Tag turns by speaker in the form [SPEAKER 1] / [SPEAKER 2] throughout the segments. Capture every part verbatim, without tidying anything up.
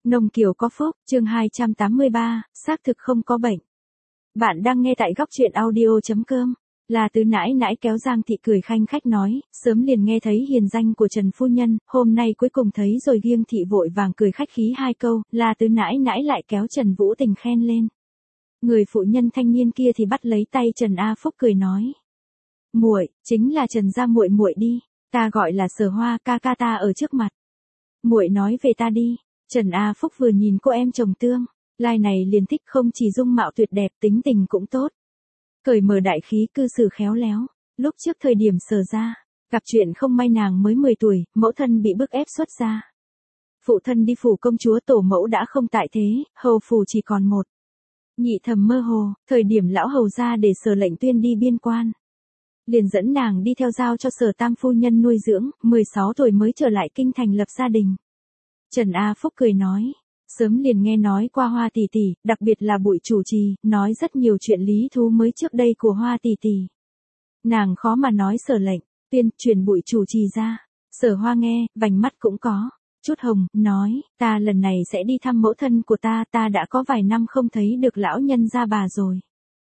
[SPEAKER 1] Nông Kiều có phúc, chương hai trăm tám mươi ba, xác thực không có bệnh. Bạn đang nghe tại góc truyện audio.com. Là Tứ nãi nãi kéo Giang Thị cười khanh khách nói, sớm liền nghe thấy hiền danh của Trần phu nhân, hôm nay cuối cùng thấy rồi. Giang Thị vội vàng cười khách khí hai câu, là Tứ nãi nãi lại kéo Trần Vũ Tình khen lên. Người phụ nhân thanh niên kia thì bắt lấy tay Trần A Phúc cười nói, muội, chính là Trần gia muội muội đi, ta gọi là Sở Hoa, ca ca ta ở trước mặt. Muội nói về ta đi. Trần A Phúc vừa nhìn cô em chồng Tương Lai này liền thích, không chỉ dung mạo tuyệt đẹp, tính tình cũng tốt. Cởi mở đại khí, cư xử khéo léo. Lúc trước thời điểm Sở ra, gặp chuyện không may nàng mới mười tuổi, mẫu thân bị bức ép xuất gia. Phụ thân đi phủ công chúa, tổ mẫu đã không tại thế, hầu phủ chỉ còn một. Nhị thầm mơ hồ, thời điểm lão hầu ra để Sở Lệnh Tuyên đi biên quan. Liền dẫn nàng đi theo giao cho Sở tam phu nhân nuôi dưỡng, mười sáu tuổi mới trở lại kinh thành lập gia đình. Trần A Phúc cười nói, sớm liền nghe nói qua Hoa tỷ tỷ, đặc biệt là Bụi chủ trì, nói rất nhiều chuyện lý thú mới trước đây của Hoa tỷ tỷ. Nàng khó mà nói Sở Lệnh Tuyên truyền Bụi chủ trì ra. Sở Hoa nghe, vành mắt cũng có chút hồng, nói, ta lần này sẽ đi thăm mẫu thân của ta, ta đã có vài năm không thấy được lão nhân gia bà rồi.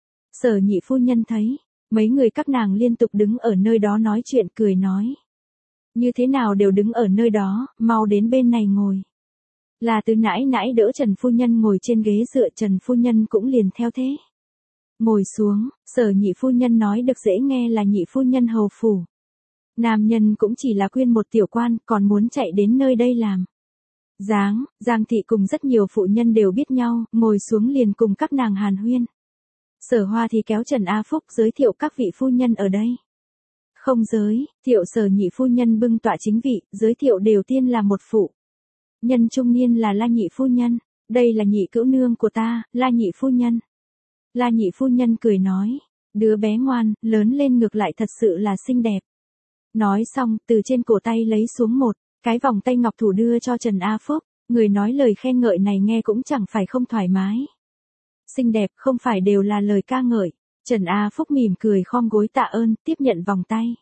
[SPEAKER 1] Sở nhị phu nhân thấy, mấy người các nàng liên tục đứng ở nơi đó nói chuyện, cười nói. Như thế nào đều đứng ở nơi đó, mau đến bên này ngồi. Là Tứ nãi nãi đỡ Trần phu nhân ngồi trên ghế dựa, Trần phu nhân cũng liền theo thế. Ngồi xuống, Sở nhị phu nhân nói được dễ nghe là nhị phu nhân hầu phủ. Nam nhân cũng chỉ là quyên một tiểu quan, còn muốn chạy đến nơi đây làm. Giáng, Giang Thị cùng rất nhiều phụ nhân đều biết nhau, ngồi xuống liền cùng các nàng hàn huyên. Sở Hoa thì kéo Trần A Phúc giới thiệu các vị phu nhân ở đây. Không giới thiệu Sở nhị phu nhân bưng tọa chính vị, giới thiệu đều tiên là một phụ nhân trung niên là La nhị phu nhân, đây là nhị cữu nương của ta, La nhị phu nhân. La nhị phu nhân cười nói, đứa bé ngoan, lớn lên ngược lại thật sự là xinh đẹp. Nói xong, từ trên cổ tay lấy xuống một cái vòng tay ngọc thủ đưa cho Trần A Phúc, người nói lời khen ngợi này nghe cũng chẳng phải không thoải mái. Xinh đẹp không phải đều là lời ca ngợi. Trần A Phúc mỉm cười khom gối tạ ơn, tiếp nhận vòng tay.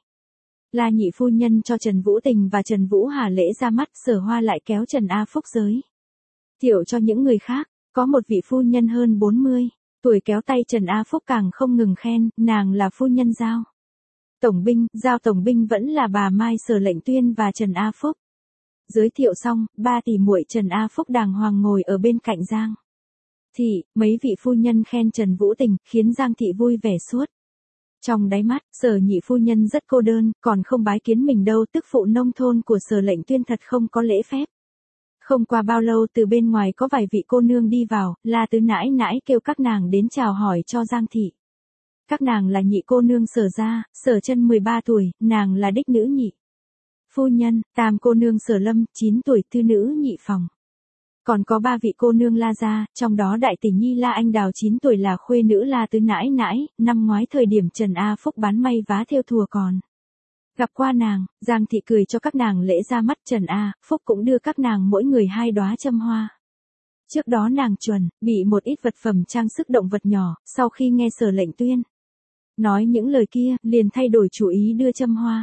[SPEAKER 1] La nhị phu nhân cho Trần Vũ Tình và Trần Vũ Hà lễ ra mắt, Sở Hoa lại kéo Trần A Phúc giới thiệu cho những người khác, có một vị phu nhân hơn bốn mươi tuổi kéo tay Trần A Phúc càng không ngừng khen, nàng là phu nhân Giao Tổng binh, Giao Tổng binh vẫn là bà Mai Sở Lệnh Tuyên và Trần A Phúc. Giới thiệu xong, ba tỷ muội Trần A Phúc đàng hoàng ngồi ở bên cạnh Giang Thị, mấy vị phu nhân khen Trần Vũ Tình, khiến Giang Thị vui vẻ suốt. Trong đáy mắt, Sở nhị phu nhân rất cô đơn, còn không bái kiến mình đâu, tức phụ nông thôn của Sở Lệnh Tuyên thật không có lễ phép. Không qua bao lâu từ bên ngoài có vài vị cô nương đi vào, là Tứ nãi nãi kêu các nàng đến chào hỏi cho Giang Thị. Các nàng là nhị cô nương Sở gia, Sở Chân mười ba tuổi, nàng là đích nữ nhị phu nhân, tam cô nương Sở Lâm, chín tuổi, tư nữ nhị phòng. Còn có ba vị cô nương La gia, trong đó đại tỷ nhi La Anh Đào chín tuổi là khuê nữ La Tứ nãi nãi, năm ngoái thời điểm Trần A Phúc bán may vá thêu thùa còn gặp qua nàng. Giang Thị cười cho các nàng lễ ra mắt, Trần A Phúc cũng đưa các nàng mỗi người hai đóa châm hoa. Trước đó nàng chuẩn bị một ít vật phẩm trang sức động vật nhỏ, sau khi nghe Sở Lệnh Tuyên nói những lời kia, liền thay đổi chủ ý đưa châm hoa.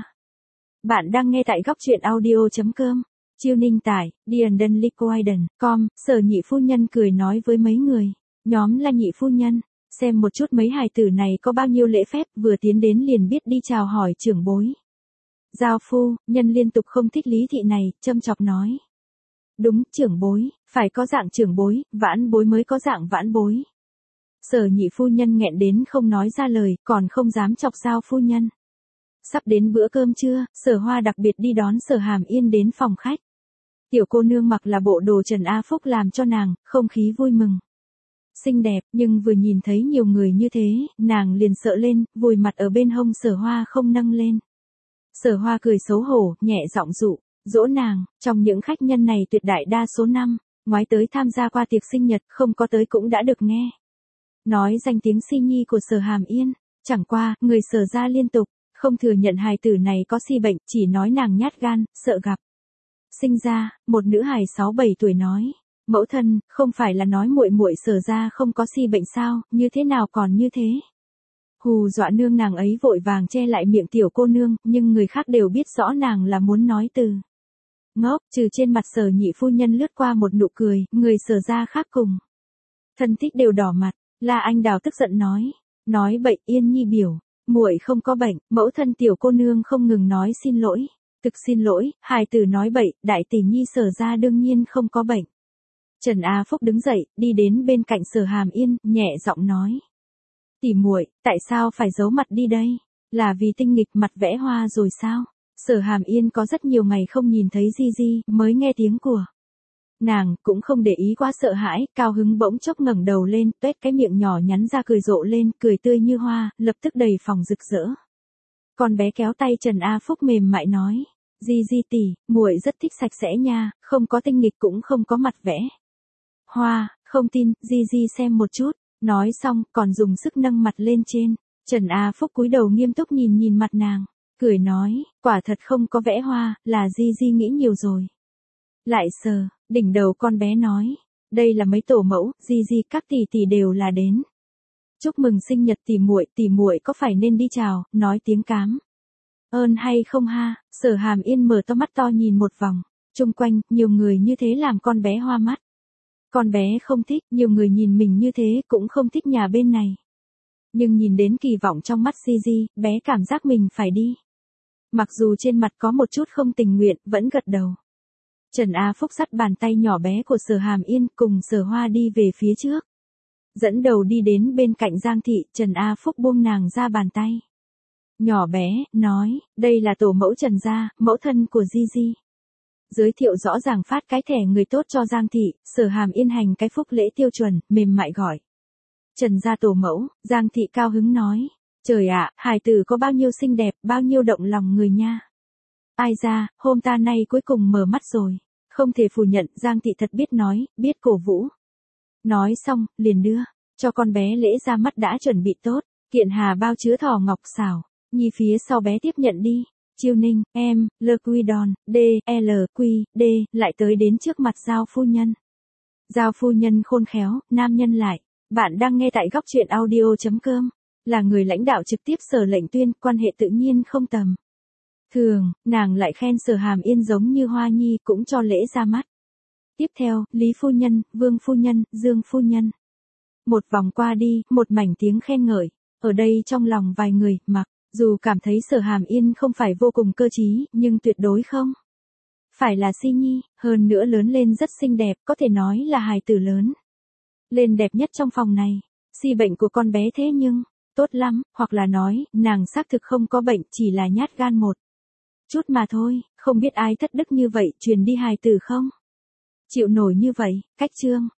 [SPEAKER 1] Bạn đang nghe tại góc truyện audio.com. Chiêu Ninh tải, Điền Liquiden, com, Sở nhị phu nhân cười nói với mấy người, nhóm La nhị phu nhân, xem một chút mấy hài tử này có bao nhiêu lễ phép, vừa tiến đến liền biết đi chào hỏi trưởng bối. Giao phu nhân liên tục không thích lý thị này, châm chọc nói. Đúng, trưởng bối, phải có dạng trưởng bối, vãn bối mới có dạng vãn bối. Sở nhị phu nhân nghẹn đến không nói ra lời, còn không dám chọc Giao phu nhân. Sắp đến bữa cơm trưa, Sở Hoa đặc biệt đi đón Sở Hàm Yên đến phòng khách. Tiểu cô nương mặc là bộ đồ Trần A Phúc làm cho nàng, không khí vui mừng. Xinh đẹp, nhưng vừa nhìn thấy nhiều người như thế, nàng liền sợ lên, vùi mặt ở bên hông Sở Hoa không nâng lên. Sở Hoa cười xấu hổ, nhẹ giọng dụ dỗ nàng, trong những khách nhân này tuyệt đại đa số năm ngoái tới tham gia qua tiệc sinh nhật, không có tới cũng đã được nghe nói danh tiếng si nhi của Sở Hàm Yên. Chẳng qua, người Sở gia liên tục không thừa nhận hài tử này có si bệnh, chỉ nói nàng nhát gan, sợ gặp sinh ra. Một nữ hài sáu bảy tuổi nói, mẫu thân, không phải là nói muội muội Sở gia không có si bệnh sao, như thế nào còn như thế. Hù dọa nương nàng ấy vội vàng che lại miệng tiểu cô nương, nhưng người khác đều biết rõ nàng là muốn nói từ Ngốc, trừ trên mặt Sở nhị phu nhân lướt qua một nụ cười, người Sở gia khác cùng. Thân thích đều đỏ mặt, La Anh Đào tức giận nói. Nói bậy, Yên Nhi biểu. Muội không có bệnh, mẫu thân tiểu cô nương không ngừng nói xin lỗi. Thực xin lỗi, hài tử nói bậy, đại tỷ nhi Sở gia đương nhiên không có bệnh. Trần A Phúc đứng dậy, đi đến bên cạnh Sở Hàm Yên, nhẹ giọng nói. Tỷ muội, tại sao phải giấu mặt đi đây? Là vì tinh nghịch mặt vẽ hoa rồi sao? Sở Hàm Yên có rất nhiều ngày không nhìn thấy Di Di, mới nghe tiếng của. Nàng cũng không để ý quá sợ hãi, cao hứng bỗng chốc ngẩng đầu lên, tuét cái miệng nhỏ nhắn ra cười rộ lên, cười tươi như hoa, lập tức đầy phòng rực rỡ. Con bé kéo tay Trần A Phúc mềm mại nói, Di Di tỷ, muội rất thích sạch sẽ nha, không có tinh nghịch cũng không có mặt vẽ. Hoa, không tin, Di Di xem một chút, nói xong còn dùng sức nâng mặt lên trên. Trần A Phúc cúi đầu nghiêm túc nhìn nhìn mặt nàng, cười nói, quả thật không có vẽ hoa, là Di Di nghĩ nhiều rồi. Lại sờ, đỉnh đầu con bé nói, đây là mấy tổ mẫu, Di Di các tỷ tỷ đều là đến. Chúc mừng sinh nhật tỷ muội, tỷ muội có phải nên đi chào, nói tiếng cám ơn hay không ha? Sở Hàm Yên mở to mắt to nhìn một vòng, chung quanh, nhiều người như thế làm con bé hoa mắt. Con bé không thích, nhiều người nhìn mình như thế cũng không thích nhà bên này. Nhưng nhìn đến kỳ vọng trong mắt Di Di, bé cảm giác mình phải đi. Mặc dù trên mặt có một chút không tình nguyện, vẫn gật đầu. Trần A Phúc dắt bàn tay nhỏ bé của Sở Hàm Yên cùng Sở Hoa đi về phía trước. Dẫn đầu đi đến bên cạnh Giang Thị, Trần A Phúc buông nàng ra bàn tay. Nhỏ bé, nói, đây là tổ mẫu Trần gia, mẫu thân của Di Di. Giới thiệu rõ ràng phát cái thẻ người tốt cho Giang Thị, Sở Hàm Yên hành cái phúc lễ tiêu chuẩn, mềm mại gọi. Trần gia tổ mẫu, Giang Thị cao hứng nói. Trời ạ, hài tử có bao nhiêu xinh đẹp, bao nhiêu động lòng người nha. Ai ra, hôm ta nay cuối cùng mở mắt rồi. Không thể phủ nhận, Giang Thị thật biết nói, biết cổ vũ. Nói xong, liền đưa, cho con bé lễ ra mắt đã chuẩn bị tốt, kiện hà bao chứa thỏ ngọc xảo, Nhi phía sau bé tiếp nhận đi. Chiêu Ninh, em, Le Quidon, D, L, Q, D, lại tới đến trước mặt Giao phu nhân. Giao phu nhân khôn khéo, nam nhân lại. Bạn đang nghe tại góc truyện audio.com. Là người lãnh đạo trực tiếp Sở Lệnh Tuyên, quan hệ tự nhiên không tầm thường, nàng lại khen Sở Hàm Yên giống như Hoa Nhi cũng cho lễ ra mắt. Tiếp theo, Lý phu nhân, Vương phu nhân, Dương phu nhân. Một vòng qua đi, một mảnh tiếng khen ngợi. Ở đây trong lòng vài người, mặc dù cảm thấy Sở Hàm Yên không phải vô cùng cơ trí, nhưng tuyệt đối không phải là si nhi, hơn nữa lớn lên rất xinh đẹp, có thể nói là hài tử lớn lên đẹp nhất trong phòng này. Si bệnh của con bé thế nhưng tốt lắm, hoặc là nói, nàng xác thực không có bệnh, chỉ là nhát gan một chút mà thôi, không biết ai thất đức như vậy, truyền đi hài tử không chịu nổi như vậy. Cách chương